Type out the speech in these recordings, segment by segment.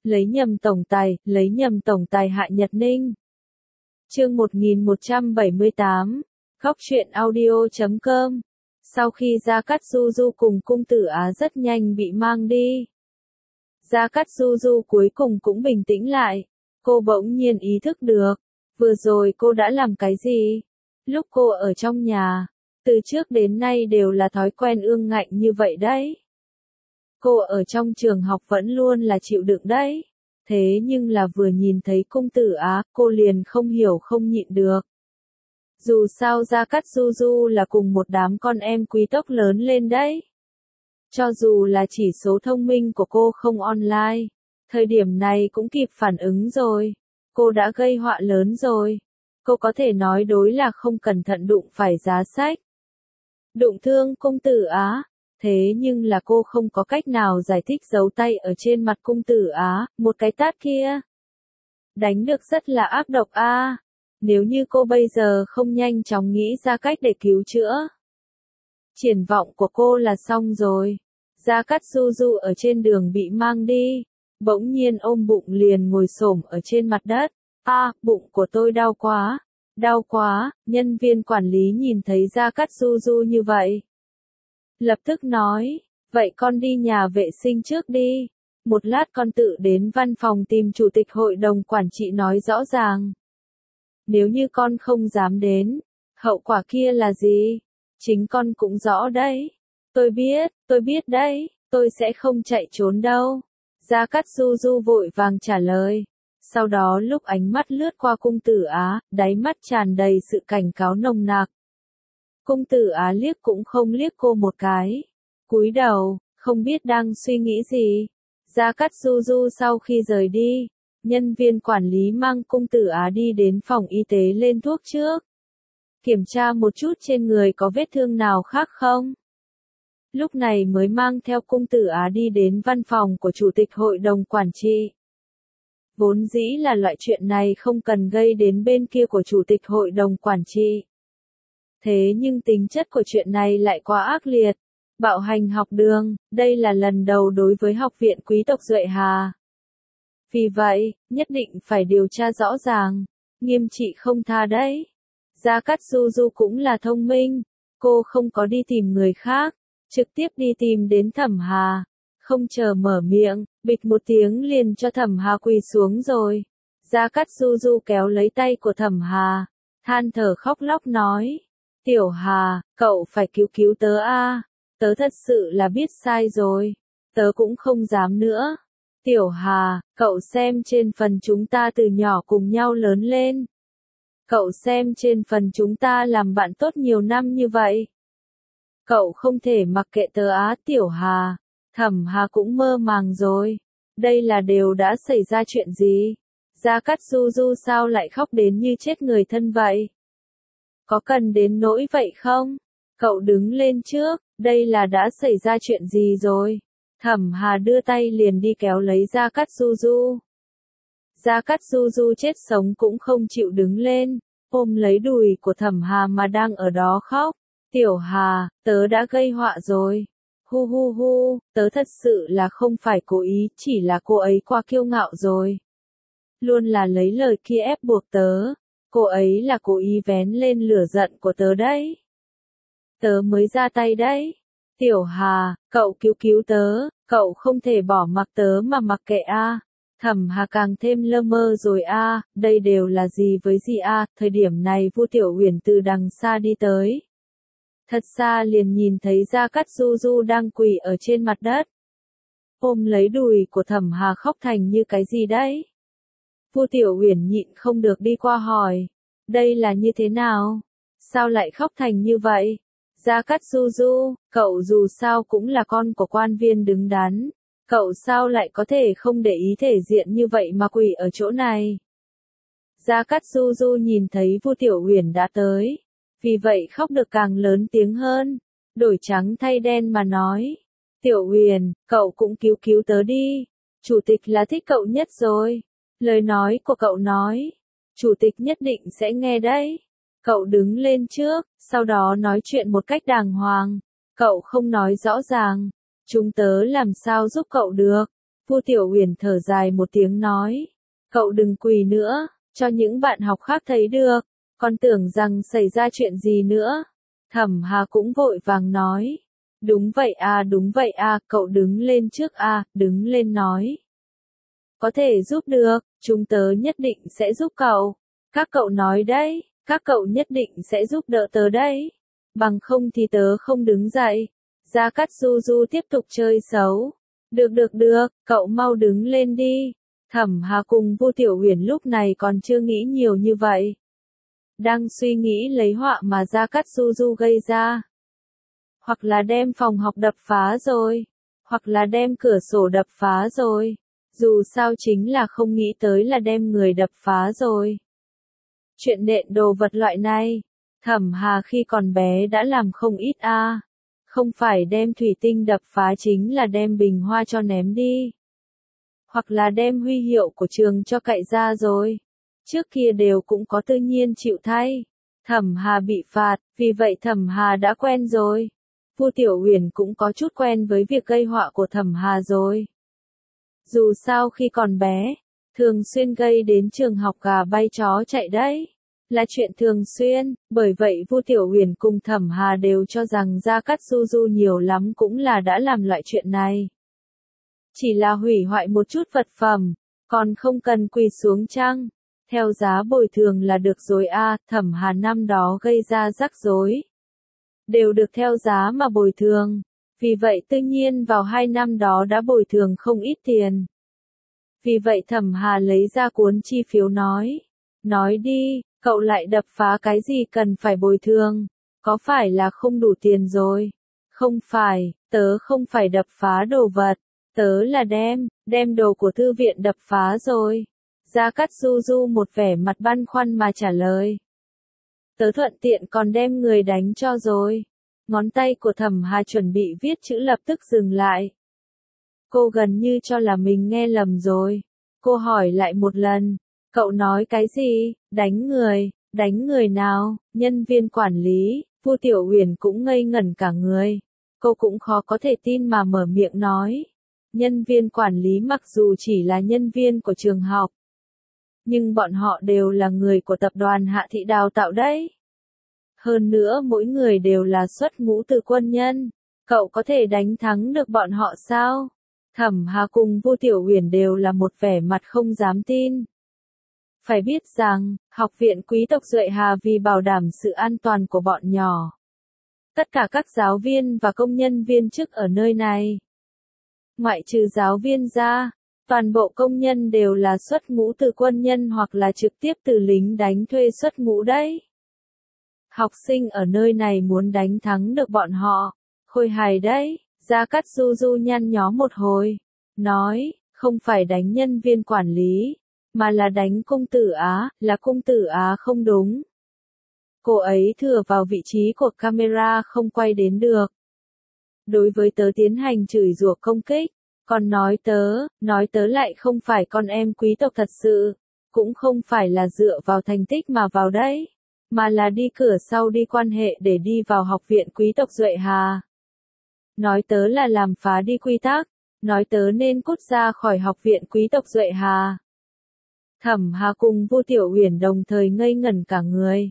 lấy nhầm tổng tài Hạ Nhật Ninh. Chương 1178, Góc truyện audio.com. Sau khi Gia Cát Du Du cùng cung tử Á rất nhanh bị mang đi, Gia Cát Du Du cuối cùng cũng bình tĩnh lại. Cô bỗng nhiên ý thức được, vừa rồi cô đã làm cái gì? Lúc cô ở trong nhà, từ trước đến nay đều là thói quen ương ngạnh như vậy đấy. Cô ở trong trường học vẫn luôn là chịu đựng đấy. Thế nhưng là vừa nhìn thấy cung tử Á, cô liền không hiểu không nhịn được. Dù sao Gia Cát Du Du là cùng một đám con em quý tộc lớn lên đấy. Cho dù là chỉ số thông minh của cô không online, thời điểm này cũng kịp phản ứng rồi. Cô đã gây họa lớn rồi. Cô có thể nói đối là không cẩn thận đụng phải giá sách, đụng thương cung tử Á. Thế nhưng là cô không có cách nào giải thích dấu tay ở trên mặt cung tử Á, một cái tát kia đánh được rất là ác độc a. Nếu như cô bây giờ không nhanh chóng nghĩ ra cách để cứu chữa, triển vọng của cô là xong rồi. Gia Cát Du Du ở trên đường bị mang đi, bỗng nhiên ôm bụng liền ngồi xổm ở trên mặt đất. Bụng của tôi đau quá, đau quá. Nhân viên quản lý nhìn thấy Gia Cát Du Du như vậy, lập tức nói, vậy con đi nhà vệ sinh trước đi. Một lát con tự đến văn phòng tìm chủ tịch hội đồng quản trị nói rõ ràng. Nếu như con không dám đến, hậu quả kia là gì? Chính con cũng rõ đấy. Tôi biết đấy, tôi sẽ không chạy trốn đâu. Gia Cát Du Du vội vàng trả lời. Sau đó lúc ánh mắt lướt qua cung tử Á, đáy mắt tràn đầy sự cảnh cáo nồng nặc. Cung tử Á liếc cũng không liếc cô một cái, cúi đầu, không biết đang suy nghĩ gì. Gia Cát Du Du sau khi rời đi, nhân viên quản lý mang cung tử Á đi đến phòng y tế lên thuốc trước. Kiểm tra một chút trên người có vết thương nào khác không. Lúc này mới mang theo cung tử Á đi đến văn phòng của chủ tịch hội đồng quản trị. Vốn dĩ là loại chuyện này không cần gây đến bên kia của chủ tịch hội đồng quản trị. Thế nhưng tính chất của chuyện này lại quá ác liệt. Bạo hành học đường, đây là lần đầu đối với học viện quý tộc Duệ Hà. Vì vậy, nhất định phải điều tra rõ ràng, nghiêm trị không tha đấy. Gia Cát Du Du cũng là thông minh, cô không có đi tìm người khác, trực tiếp đi tìm đến Thẩm Hà. Không chờ mở miệng, bịch một tiếng liền cho Thẩm Hà quỳ xuống rồi. Gia Cát Du Du kéo lấy tay của Thẩm Hà, than thở khóc lóc nói, Tiểu Hà, cậu phải cứu cứu tớ a. Tớ thật sự là biết sai rồi, tớ cũng không dám nữa. Tiểu Hà, cậu xem trên phần chúng ta từ nhỏ cùng nhau lớn lên. Cậu xem trên phần chúng ta làm bạn tốt nhiều năm như vậy. Cậu không thể mặc kệ tớ á Tiểu Hà. Thẩm Hà cũng mơ màng rồi. Đây là đều đã xảy ra chuyện gì? Gia Cát Du Du sao lại khóc đến như chết người thân vậy? Có cần đến nỗi vậy không? Cậu đứng lên trước, đây là đã xảy ra chuyện gì rồi? Thẩm Hà đưa tay liền đi kéo lấy Gia Cát Du Du. Gia Cát Du Du chết sống cũng không chịu đứng lên, ôm lấy đùi của Thẩm Hà mà đang ở đó khóc. Tiểu Hà, tớ đã gây họa rồi. Hu hu hu, tớ thật sự là không phải cố ý, chỉ là cô ấy quá kiêu ngạo rồi. Luôn là lấy lời kia ép buộc tớ. Cô ấy là cố ý vén lên lửa giận của tớ đấy. Tớ mới ra tay đấy. Tiểu Hà, cậu cứu tớ, cậu không thể bỏ mặc tớ mà mặc kệ a. Thẩm Hà càng thêm lơ mơ rồi a, đây đều là gì với gì a. Thời điểm này Vu Tiểu Uyển từ đằng xa đi tới. Thật xa liền nhìn thấy Gia Cát Du Du đang quỳ ở trên mặt đất, ôm lấy đùi của Thẩm Hà khóc thành như cái gì đấy. Vu Tiểu Uyển nhịn không được đi qua hỏi, đây là như thế nào? Sao lại khóc thành như vậy? Gia Cát Du Du, cậu dù sao cũng là con của quan viên đứng đắn, cậu sao lại có thể không để ý thể diện như vậy mà quỳ ở chỗ này? Gia Cát Du Du nhìn thấy Vu Tiểu Uyển đã tới, vì vậy khóc được càng lớn tiếng hơn, đổi trắng thay đen mà nói, Tiểu Uyển, cậu cũng cứu tớ đi, chủ tịch là thích cậu nhất rồi. Lời nói của cậu nói, chủ tịch nhất định sẽ nghe đấy. Cậu đứng lên trước, sau đó nói chuyện một cách đàng hoàng. Cậu không nói rõ ràng, chúng tớ làm sao giúp cậu được. Vu Tiểu Uyển thở dài một tiếng nói, cậu đừng quỳ nữa, cho những bạn học khác thấy được, con tưởng rằng xảy ra chuyện gì nữa. Thẩm Hà cũng vội vàng nói, đúng vậy à, cậu đứng lên trước à, đứng lên nói. Có thể giúp được, chúng tớ nhất định sẽ giúp cậu. Các cậu nói đấy, các cậu nhất định sẽ giúp đỡ tớ đấy. Bằng không thì tớ không đứng dậy. Gia Cát Du Du tiếp tục chơi xấu. Được, cậu mau đứng lên đi. Thẩm Hà cùng Vu Tiểu Uyển lúc này còn chưa nghĩ nhiều như vậy. Đang suy nghĩ lấy họa mà Gia Cát Du Du gây ra. Hoặc là đem phòng học đập phá rồi. Hoặc là đem cửa sổ đập phá rồi. Dù sao chính là không nghĩ tới là đem người đập phá rồi. Chuyện nện đồ vật loại này, Thẩm Hà khi còn bé đã làm không ít a. Không phải đem thủy tinh đập phá chính là đem bình hoa cho ném đi. Hoặc là đem huy hiệu của trường cho cạy ra rồi. Trước kia đều cũng có tự nhiên chịu thay. Thẩm Hà bị phạt, vì vậy Thẩm Hà đã quen rồi. Vu Tiểu Uyển cũng có chút quen với việc gây họa của Thẩm Hà rồi. Dù sao khi còn bé, thường xuyên gây đến trường học gà bay chó chạy đấy. Là chuyện thường xuyên, bởi vậy Vu Tiểu Uyển cùng Thẩm Hà đều cho rằng Gia Cát Du Du nhiều lắm cũng là đã làm loại chuyện này. Chỉ là hủy hoại một chút vật phẩm, còn không cần quỳ xuống chăng? Theo giá bồi thường là được rồi a. Thẩm Hà năm đó gây ra rắc rối. Đều được theo giá mà bồi thường. Vì vậy tự nhiên vào 2 năm đó đã bồi thường không ít tiền. Vì vậy Thẩm Hà lấy ra cuốn chi phiếu nói đi, cậu lại đập phá cái gì cần phải bồi thường, có phải là không đủ tiền rồi? Không phải, tớ không phải đập phá đồ vật, tớ là đem đồ của thư viện đập phá rồi. Gia Cát Du Du một vẻ mặt băn khoăn mà trả lời. Tớ thuận tiện còn đem người đánh cho rồi. Ngón tay của Thẩm Hà chuẩn bị viết chữ lập tức dừng lại. Cô gần như cho là mình nghe lầm rồi. Cô hỏi lại một lần. Cậu nói cái gì? Đánh người nào? Nhân viên quản lý. Vu Tiểu Uyển cũng ngây ngẩn cả người. Cô cũng khó có thể tin mà mở miệng nói. Nhân viên quản lý mặc dù chỉ là nhân viên của trường học, nhưng bọn họ đều là người của tập đoàn Hạ Thị đào tạo đấy. Hơn nữa mỗi người đều là xuất ngũ từ quân nhân. Cậu có thể đánh thắng được bọn họ sao? Thẩm Hà cùng Vu Tiểu Uyển đều là một vẻ mặt không dám tin. Phải biết rằng, học viện quý tộc Duệ Hà vì bảo đảm sự an toàn của bọn nhỏ. Tất cả các giáo viên và công nhân viên chức ở nơi này, ngoại trừ giáo viên ra, toàn bộ công nhân đều là xuất ngũ từ quân nhân hoặc là trực tiếp từ lính đánh thuê xuất ngũ đấy. Học sinh ở nơi này muốn đánh thắng được bọn họ, khôi hài đấy. Gia Cát Du Du nhăn nhó một hồi, nói, không phải đánh nhân viên quản lý, mà là đánh công tử Á, là công tử Á không đúng. Cô ấy thừa vào vị trí của camera không quay đến được. Đối với tớ tiến hành chửi rủa công kích, còn nói tớ lại không phải con em quý tộc thật sự, cũng không phải là dựa vào thành tích mà vào đấy, mà là đi cửa sau đi quan hệ để đi vào học viện quý tộc Duệ Hà. Nói tớ là làm phá đi quy tắc, nói tớ nên cút ra khỏi học viện quý tộc Duệ Hà. Thẩm Hà cùng Vu Tiểu Uyển đồng thời ngây ngẩn cả người.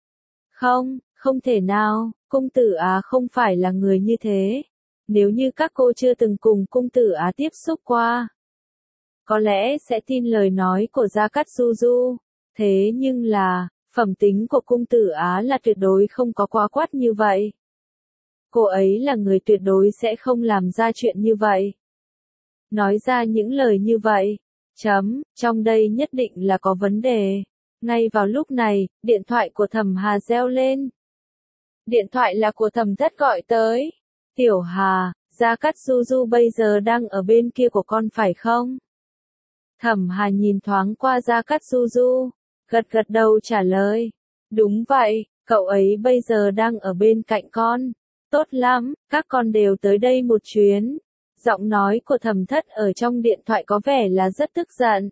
Không thể nào, công tử Á không phải là người như thế. Nếu như các cô chưa từng cùng công tử Á tiếp xúc qua, có lẽ sẽ tin lời nói của Gia Cát Du Du. Thế nhưng là, phẩm tính của công tử Á là tuyệt đối không có quá quát như vậy. Cô ấy là người tuyệt đối sẽ không làm ra chuyện như vậy. Nói ra những lời như vậy, trong đây nhất định là có vấn đề. Ngay vào lúc này, điện thoại của Thẩm Hà reo lên. Điện thoại là của Thẩm Thất gọi tới. Tiểu Hà, Gia Cát Du Du bây giờ đang ở bên kia của con phải không? Thẩm Hà nhìn thoáng qua Gia Cát Du Du, gật gật đầu trả lời. Đúng vậy, cậu ấy bây giờ đang ở bên cạnh con. Tốt lắm, các con đều tới đây một chuyến. Giọng nói của Thẩm Thất ở trong điện thoại có vẻ là rất tức giận.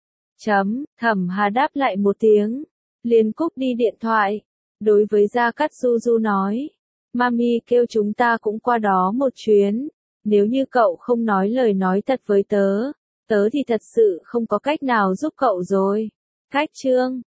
Thẩm Hà đáp lại một tiếng, liền cúp đi điện thoại. Đối với Gia Cát Du Du nói, Mami kêu chúng ta cũng qua đó một chuyến. Nếu như cậu không nói lời nói thật với tớ, tớ thì thật sự không có cách nào giúp cậu rồi. Cách chương